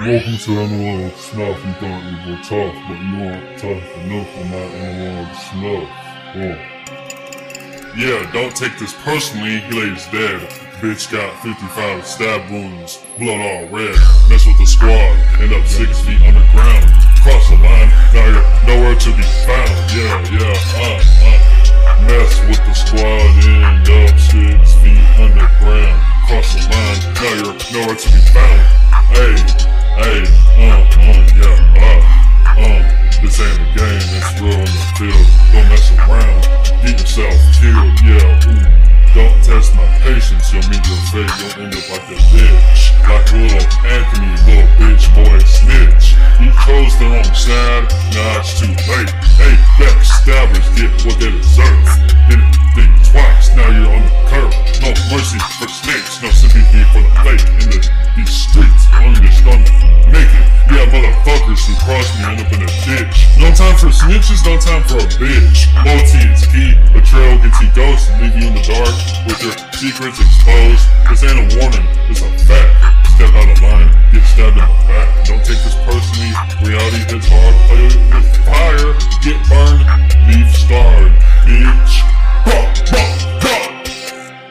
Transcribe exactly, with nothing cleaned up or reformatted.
Welcome to Analog Snuff. You thought you were tough, but you weren't tough enough for my analog snuff. Oh. Yeah, don't take this personally, he lays dead. Bitch got fifty-five stab wounds, blood all red. Mess with the squad, end up six feet underground. Cross the line, now you're nowhere to be found. Yeah, yeah, uh, uh. Mess with the squad, end up six feet underground. Cross the line, now you're nowhere to be found. Hey, hey, uh, uh, yeah, uh, um. This ain't a game, it's real in the field. Don't mess around, get yourself killed, yeah, ooh. Don't test my patience, you'll meet your fate, you'll end up like a bitch. Like little Anthony, little bitch boy snitch. You chose the wrong side, now it's too late. Hey, backstabbers get what they deserve. Didn't think twice, now you're on the curb. No mercy for snakes, no sympathy for the fake. In the, these streets, only just gonna make it. Yeah, motherfuckers who cross me end up in a ditch. No time for snitches, no time for a bitch. Loyalty is key, betrayal gets you ghost and leave you in the dark with your secrets exposed. This ain't a warning.